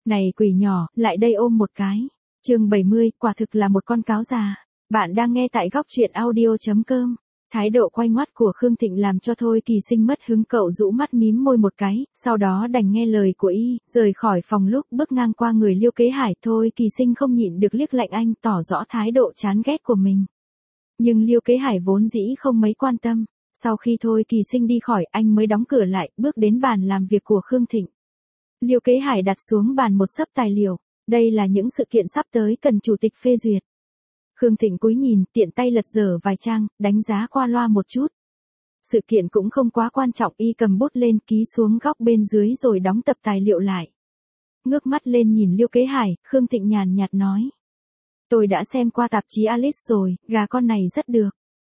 Này quỷ nhỏ, lại đây ôm một cái. Chương 70, quả thực là một con cáo già. Bạn đang nghe tại góc truyện audio.com. Thái độ quay ngoắt của Khương Thịnh làm cho Thôi Kỳ Sinh mất hứng, cậu rũ mắt mím môi một cái, sau đó đành nghe lời của y, rời khỏi phòng. Lúc bước ngang qua người Liêu Kế Hải, Thôi Kỳ Sinh không nhịn được liếc lạnh anh, tỏ rõ thái độ chán ghét của mình. Nhưng Liêu Kế Hải vốn dĩ không mấy quan tâm. Sau khi Thôi Kỳ Sinh đi khỏi, anh mới đóng cửa lại, bước đến bàn làm việc của Khương Thịnh. Liêu Kế Hải đặt xuống bàn một xấp tài liệu, đây là những sự kiện sắp tới cần chủ tịch phê duyệt. Khương Thịnh cúi nhìn, tiện tay lật dở vài trang, đánh giá qua loa một chút. Sự kiện cũng không quá quan trọng, y cầm bút lên ký xuống góc bên dưới rồi đóng tập tài liệu lại. Ngước mắt lên nhìn Liêu Kế Hải, Khương Thịnh nhàn nhạt nói. Tôi đã xem qua tạp chí Alice rồi, gà con này rất được.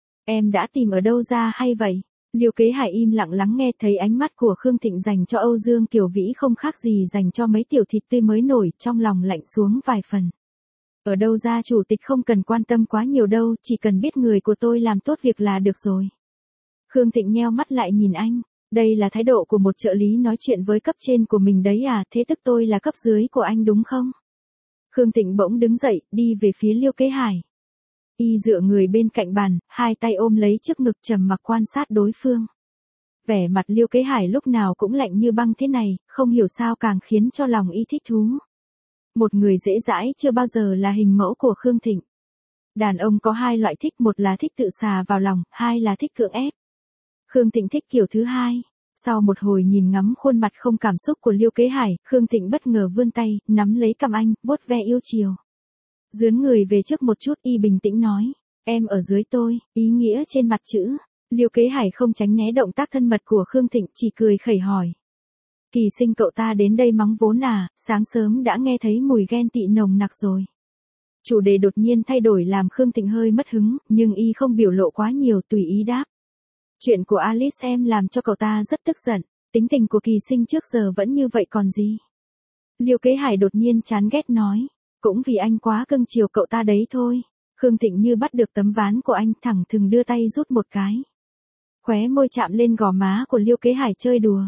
Em đã tìm ở đâu ra hay vậy? Liêu Kế Hải im lặng lắng nghe, thấy ánh mắt của Khương Thịnh dành cho Âu Dương Kiều Vĩ không khác gì dành cho mấy tiểu thịt tươi mới nổi, trong lòng lạnh xuống vài phần. Ở đâu ra, chủ tịch không cần quan tâm quá nhiều đâu, chỉ cần biết người của tôi làm tốt việc là được rồi. Khương Thịnh nheo mắt lại nhìn anh, đây là thái độ của một trợ lý nói chuyện với cấp trên của mình đấy à, thế tức tôi là cấp dưới của anh đúng không? Khương Thịnh bỗng đứng dậy, đi về phía Liêu Kế Hải. Y dựa người bên cạnh bàn, hai tay ôm lấy trước ngực, trầm mặc quan sát đối phương. Vẻ mặt Liêu Kế Hải lúc nào cũng lạnh như băng thế này, không hiểu sao càng khiến cho lòng y thích thú. Một người dễ dãi chưa bao giờ là hình mẫu của Khương Thịnh. Đàn ông có hai loại thích, một là thích tự xà vào lòng, hai là thích cưỡng ép. Khương Thịnh thích kiểu thứ hai. Sau một hồi nhìn ngắm khuôn mặt không cảm xúc của Liêu Kế Hải, Khương Thịnh bất ngờ vươn tay, nắm lấy cằm anh, vuốt ve yêu chiều. Dướn người về trước một chút, y bình tĩnh nói, em ở dưới tôi, ý nghĩa trên mặt chữ. Liêu Kế Hải không tránh né động tác thân mật của Khương Thịnh, chỉ cười khẩy hỏi. Kỳ Sinh cậu ta đến đây mắng vốn à, sáng sớm đã nghe thấy mùi ghen tị nồng nặc rồi. Chủ đề đột nhiên thay đổi làm Khương Thịnh hơi mất hứng, nhưng y không biểu lộ quá nhiều, tùy ý đáp. Chuyện của Alice em làm cho cậu ta rất tức giận, tính tình của Kỳ Sinh trước giờ vẫn như vậy còn gì. Liêu Kế Hải đột nhiên chán ghét nói. Cũng vì anh quá cưng chiều cậu ta đấy thôi. Khương Thịnh như bắt được tấm ván của anh, thẳng thừng đưa tay rút một cái. Khóe môi chạm lên gò má của Liêu Kế Hải, chơi đùa.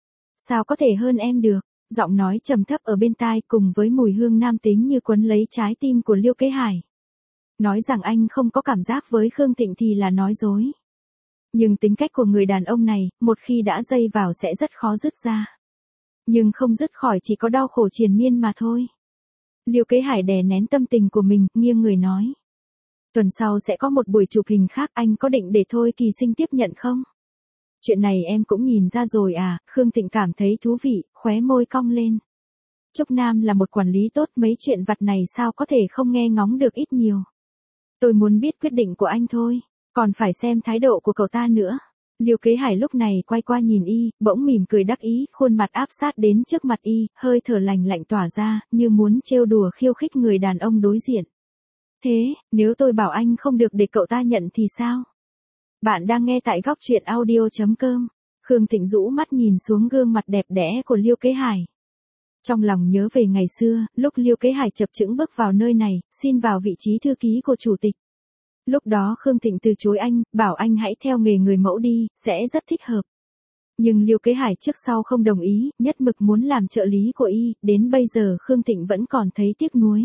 Sao có thể hơn em được? Giọng nói trầm thấp ở bên tai cùng với mùi hương nam tính như quấn lấy trái tim của Liêu Kế Hải. Nói rằng anh không có cảm giác với Khương Thịnh thì là nói dối. Nhưng tính cách của người đàn ông này, một khi đã dây vào sẽ rất khó dứt ra. Nhưng không dứt khỏi chỉ có đau khổ triền miên mà thôi. Liêu Kế Hải đè nén tâm tình của mình, nghiêng người nói. Tuần sau sẽ có một buổi chụp hình khác, anh có định để Thôi Kỳ Sinh tiếp nhận không? Chuyện này em cũng nhìn ra rồi à, Khương Thịnh cảm thấy thú vị, khóe môi cong lên. Trúc Nam là một quản lý tốt, mấy chuyện vặt này sao có thể không nghe ngóng được ít nhiều. Tôi muốn biết quyết định của anh thôi, còn phải xem thái độ của cậu ta nữa. Liêu Kế Hải lúc này quay qua nhìn y, bỗng mỉm cười đắc ý, khuôn mặt áp sát đến trước mặt y, hơi thở lành lạnh tỏa ra, như muốn trêu đùa khiêu khích người đàn ông đối diện. Thế, nếu tôi bảo anh không được để cậu ta nhận thì sao? Bạn đang nghe tại góc truyện audio.com. Khương Thịnh rũ mắt nhìn xuống gương mặt đẹp đẽ của Liêu Kế Hải. Trong lòng nhớ về ngày xưa, lúc Liêu Kế Hải chập chững bước vào nơi này, xin vào vị trí thư ký của chủ tịch. Lúc đó Khương Thịnh từ chối anh, bảo anh hãy theo nghề người mẫu đi, sẽ rất thích hợp. Nhưng Liêu Kế Hải trước sau không đồng ý, nhất mực muốn làm trợ lý của y, đến bây giờ Khương Thịnh vẫn còn thấy tiếc nuối.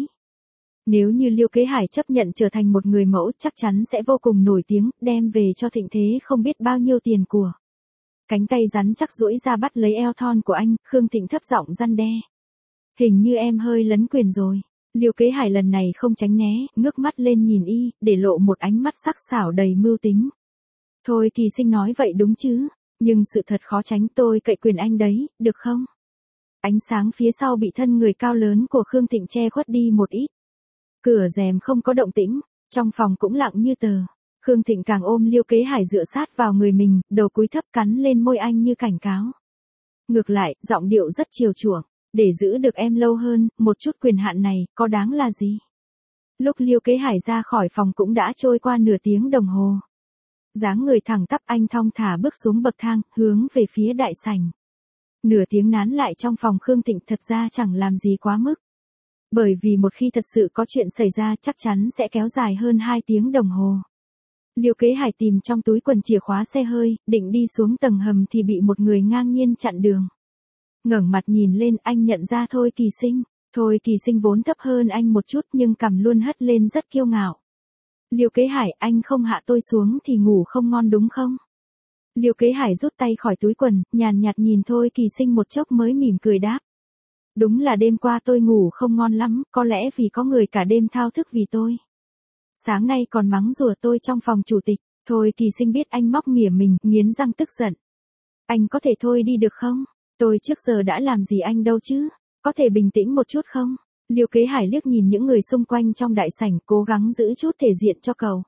Nếu như Liêu Kế Hải chấp nhận trở thành một người mẫu, chắc chắn sẽ vô cùng nổi tiếng, đem về cho Thịnh Thế không biết bao nhiêu tiền của. Cánh tay rắn chắc duỗi ra bắt lấy eo thon của anh, Khương Thịnh thấp giọng răn đe. Hình như em hơi lấn quyền rồi. Liêu Kế Hải lần này không tránh né, ngước mắt lên nhìn y, để lộ một ánh mắt sắc sảo đầy mưu tính. Thôi Kỳ Sinh nói vậy đúng chứ, nhưng sự thật khó tránh, tôi cậy quyền anh đấy, được không? Ánh sáng phía sau bị thân người cao lớn của Khương Thịnh che khuất đi một ít. Cửa rèm không có động tĩnh, trong phòng cũng lặng như tờ. Khương Thịnh càng ôm Liêu Kế Hải dựa sát vào người mình, đầu cúi thấp cắn lên môi anh như cảnh cáo. Ngược lại, giọng điệu rất chiều chuộng. Để giữ được em lâu hơn, một chút quyền hạn này, có đáng là gì? Lúc Liêu Kế Hải ra khỏi phòng cũng đã trôi qua nửa tiếng đồng hồ. Dáng người thẳng tắp, anh thong thả bước xuống bậc thang, hướng về phía đại sảnh. Nửa tiếng nán lại trong phòng Khương Thịnh thật ra chẳng làm gì quá mức. Bởi vì một khi thật sự có chuyện xảy ra chắc chắn sẽ kéo dài hơn 2 tiếng đồng hồ. Liêu Kế Hải tìm trong túi quần chìa khóa xe hơi, định đi xuống tầng hầm thì bị một người ngang nhiên chặn đường. Ngẩng mặt nhìn lên, anh nhận ra Thôi Kỳ Sinh. Thôi Kỳ Sinh vốn thấp hơn anh một chút nhưng cằm luôn hất lên rất kiêu ngạo. Liêu Kế Hải, anh không hạ tôi xuống thì ngủ không ngon đúng không? Liêu Kế Hải rút tay khỏi túi quần, nhàn nhạt nhìn Thôi Kỳ Sinh một chốc mới mỉm cười đáp. Đúng là đêm qua tôi ngủ không ngon lắm, có lẽ vì có người cả đêm thao thức vì tôi. Sáng nay còn mắng rủa tôi trong phòng chủ tịch. Thôi Kỳ Sinh biết anh móc mỉa mình, nghiến răng tức giận. Anh có thể thôi đi được không? Tôi trước giờ đã làm gì anh đâu chứ? Có thể bình tĩnh một chút không? Liêu Kế Hải liếc nhìn những người xung quanh trong đại sảnh, cố gắng giữ chút thể diện cho cậu.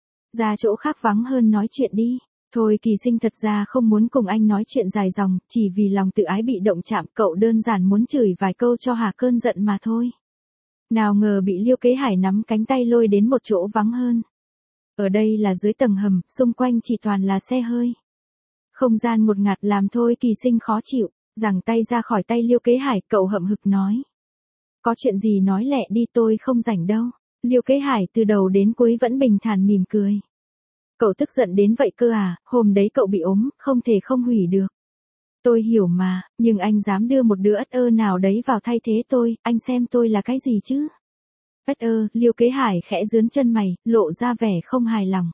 Ra chỗ khác vắng hơn nói chuyện đi. Thôi Kỳ Sinh thật ra không muốn cùng anh nói chuyện dài dòng, chỉ vì lòng tự ái bị động chạm, cậu đơn giản muốn chửi vài câu cho hả cơn giận mà thôi. Nào ngờ bị Liêu Kế Hải nắm cánh tay lôi đến một chỗ vắng hơn. Ở đây là dưới tầng hầm, xung quanh chỉ toàn là xe hơi. Không gian một ngạt làm Thôi Kỳ Sinh khó chịu, giằng tay ra khỏi tay Liêu Kế Hải, cậu hậm hực nói. Có chuyện gì nói lẹ đi, tôi không rảnh đâu. Liêu Kế Hải từ đầu đến cuối vẫn bình thản mỉm cười. Cậu tức giận đến vậy cơ à, hôm đấy cậu bị ốm, không thể không hủy được. Tôi hiểu mà, nhưng anh dám đưa một đứa ất ơ nào đấy vào thay thế tôi, anh xem tôi là cái gì chứ? Ất ơ, Liêu Kế Hải khẽ giương chân mày, lộ ra vẻ không hài lòng.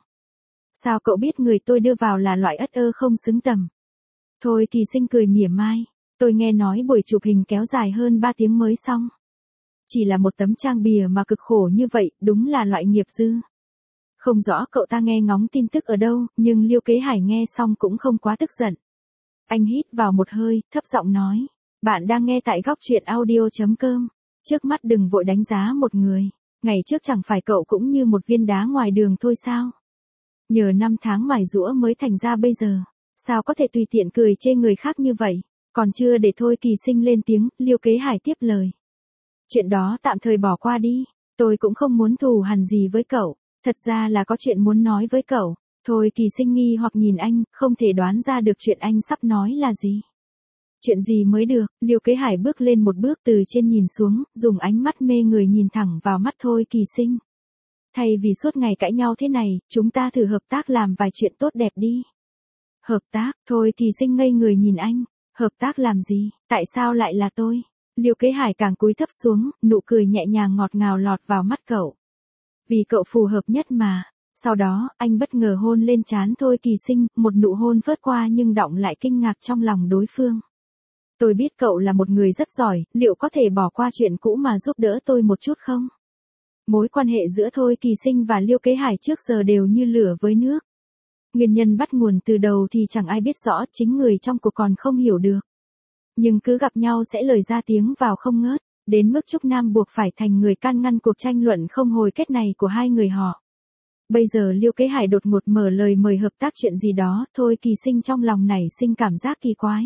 Sao cậu biết người tôi đưa vào là loại ất ơ không xứng tầm? Thôi Kỳ Sinh cười mỉa mai, tôi nghe nói buổi chụp hình kéo dài hơn 3 tiếng mới xong. Chỉ là một tấm trang bìa mà cực khổ như vậy, đúng là loại nghiệp dư. Không rõ cậu ta nghe ngóng tin tức ở đâu, nhưng Liêu Kế Hải nghe xong cũng không quá tức giận. Anh hít vào một hơi, thấp giọng nói. Bạn đang nghe tại góc truyện audio.com. Trước mắt đừng vội đánh giá một người. Ngày trước chẳng phải cậu cũng như một viên đá ngoài đường thôi sao? Nhờ năm tháng mài giũa mới thành ra bây giờ. Sao có thể tùy tiện cười chê người khác như vậy? Còn chưa để Thôi Kỳ Sinh lên tiếng, Liêu Kế Hải tiếp lời. Chuyện đó tạm thời bỏ qua đi. Tôi cũng không muốn thù hằn gì với cậu. Thật ra là có chuyện muốn nói với cậu. Thôi Kỳ Sinh nghi hoặc nhìn anh, không thể đoán ra được chuyện anh sắp nói là gì. Chuyện gì mới được, Liêu Kế Hải bước lên một bước từ trên nhìn xuống, dùng ánh mắt mê người nhìn thẳng vào mắt Thôi Kỳ Sinh. Thay vì suốt ngày cãi nhau thế này, chúng ta thử hợp tác làm vài chuyện tốt đẹp đi. Hợp tác, Thôi Kỳ Sinh ngây người nhìn anh. Hợp tác làm gì, tại sao lại là tôi? Liêu Kế Hải càng cúi thấp xuống, nụ cười nhẹ nhàng ngọt ngào lọt vào mắt cậu. Vì cậu phù hợp nhất mà. Sau đó, anh bất ngờ hôn lên trán Thôi Kỳ Sinh, một nụ hôn phớt qua nhưng đọng lại kinh ngạc trong lòng đối phương. Tôi biết cậu là một người rất giỏi, liệu có thể bỏ qua chuyện cũ mà giúp đỡ tôi một chút không? Mối quan hệ giữa Thôi Kỳ Sinh và Liêu Kế Hải trước giờ đều như lửa với nước. Nguyên nhân bắt nguồn từ đầu thì chẳng ai biết rõ, chính người trong cuộc còn không hiểu được. Nhưng cứ gặp nhau sẽ lời ra tiếng vào không ngớt, đến mức Trúc Nam buộc phải thành người can ngăn cuộc tranh luận không hồi kết này của hai người họ. Bây giờ Liêu Kế Hải đột ngột mở lời mời hợp tác chuyện gì đó, Thôi Kỳ Sinh trong lòng nảy sinh cảm giác kỳ quái.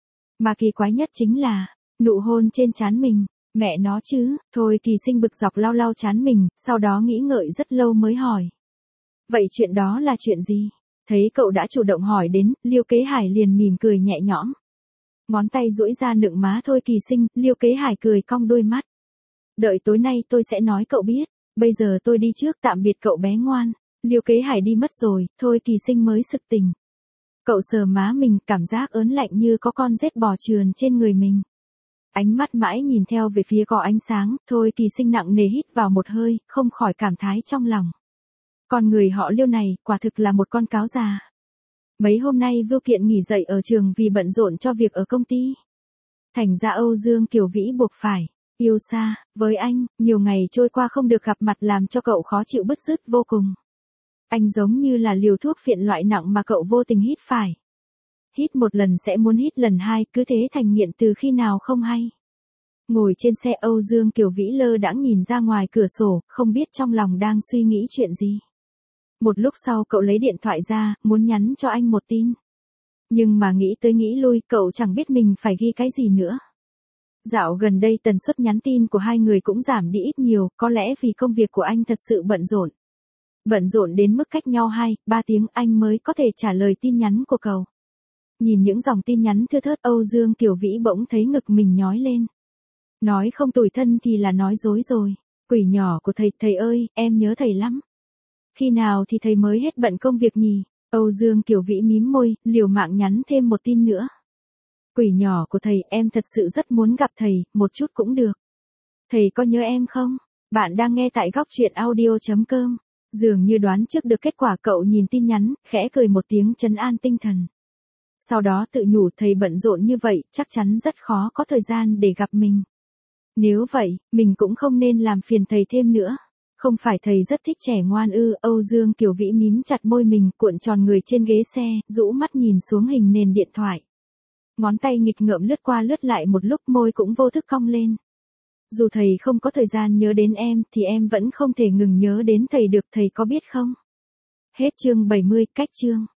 Mà kỳ quái nhất chính là, nụ hôn trên trán mình, mẹ nó chứ, Thôi Kỳ Sinh bực dọc lau lau trán mình, sau đó nghĩ ngợi rất lâu mới hỏi. Vậy chuyện đó là chuyện gì? Thấy cậu đã chủ động hỏi đến, Liêu Kế Hải liền mỉm cười nhẹ nhõm. Ngón tay duỗi ra nựng má Thôi Kỳ Sinh, Liêu Kế Hải cười cong đôi mắt. Đợi tối nay tôi sẽ nói cậu biết, bây giờ tôi đi trước, tạm biệt cậu bé ngoan. Liêu Kế Hải đi mất rồi, Thôi Kỳ Sinh mới sực tỉnh. Cậu sờ má mình, cảm giác ớn lạnh như có con rết bò trườn trên người mình. Ánh mắt mãi nhìn theo về phía có ánh sáng, Thôi Kỳ Sinh nặng nề hít vào một hơi, không khỏi cảm thái trong lòng. Con người họ Liêu này, quả thực là một con cáo già. Mấy hôm nay Vưu Kiện nghỉ dậy ở trường vì bận rộn cho việc ở công ty. Thành ra Âu Dương Kiều Vĩ buộc phải yêu xa, với anh, nhiều ngày trôi qua không được gặp mặt làm cho cậu khó chịu bứt rứt vô cùng. Anh giống như là liều thuốc phiện loại nặng mà cậu vô tình hít phải. Hít một lần sẽ muốn hít lần hai, cứ thế thành nghiện từ khi nào không hay. Ngồi trên xe Âu Dương Kiều Vĩ lơ đãng nhìn ra ngoài cửa sổ, không biết trong lòng đang suy nghĩ chuyện gì. Một lúc sau cậu lấy điện thoại ra, muốn nhắn cho anh một tin. Nhưng mà nghĩ tới nghĩ lui, cậu chẳng biết mình phải ghi cái gì nữa. Dạo gần đây tần suất nhắn tin của hai người cũng giảm đi ít nhiều, có lẽ vì công việc của anh thật sự bận rộn. Bận rộn đến mức cách nhau 2-3 tiếng anh mới có thể trả lời tin nhắn của cậu. Nhìn những dòng tin nhắn thưa thớt, Âu Dương Kiều Vĩ bỗng thấy ngực mình nhói lên. Nói không tủi thân thì là nói dối rồi. Quỷ nhỏ của thầy, thầy ơi, em nhớ thầy lắm. Khi nào thì thầy mới hết bận công việc nhỉ? Âu Dương Kiều Vĩ mím môi, liều mạng nhắn thêm một tin nữa. Quỷ nhỏ của thầy, em thật sự rất muốn gặp thầy, một chút cũng được. Thầy có nhớ em không? Bạn đang nghe tại góc truyện audio.com. Dường như đoán trước được kết quả, cậu nhìn tin nhắn, khẽ cười một tiếng trấn an tinh thần. Sau đó tự nhủ thầy bận rộn như vậy, chắc chắn rất khó có thời gian để gặp mình. Nếu vậy, mình cũng không nên làm phiền thầy thêm nữa. Không phải thầy rất thích trẻ ngoan ư? Âu Dương Kiều Vĩ mím chặt môi mình, cuộn tròn người trên ghế xe, rũ mắt nhìn xuống hình nền điện thoại. Ngón tay nghịch ngợm lướt qua lướt lại một lúc, môi cũng vô thức cong lên. Dù thầy không có thời gian nhớ đến em, thì em vẫn không thể ngừng nhớ đến thầy được, thầy có biết không? Hết chương 70, cách chương.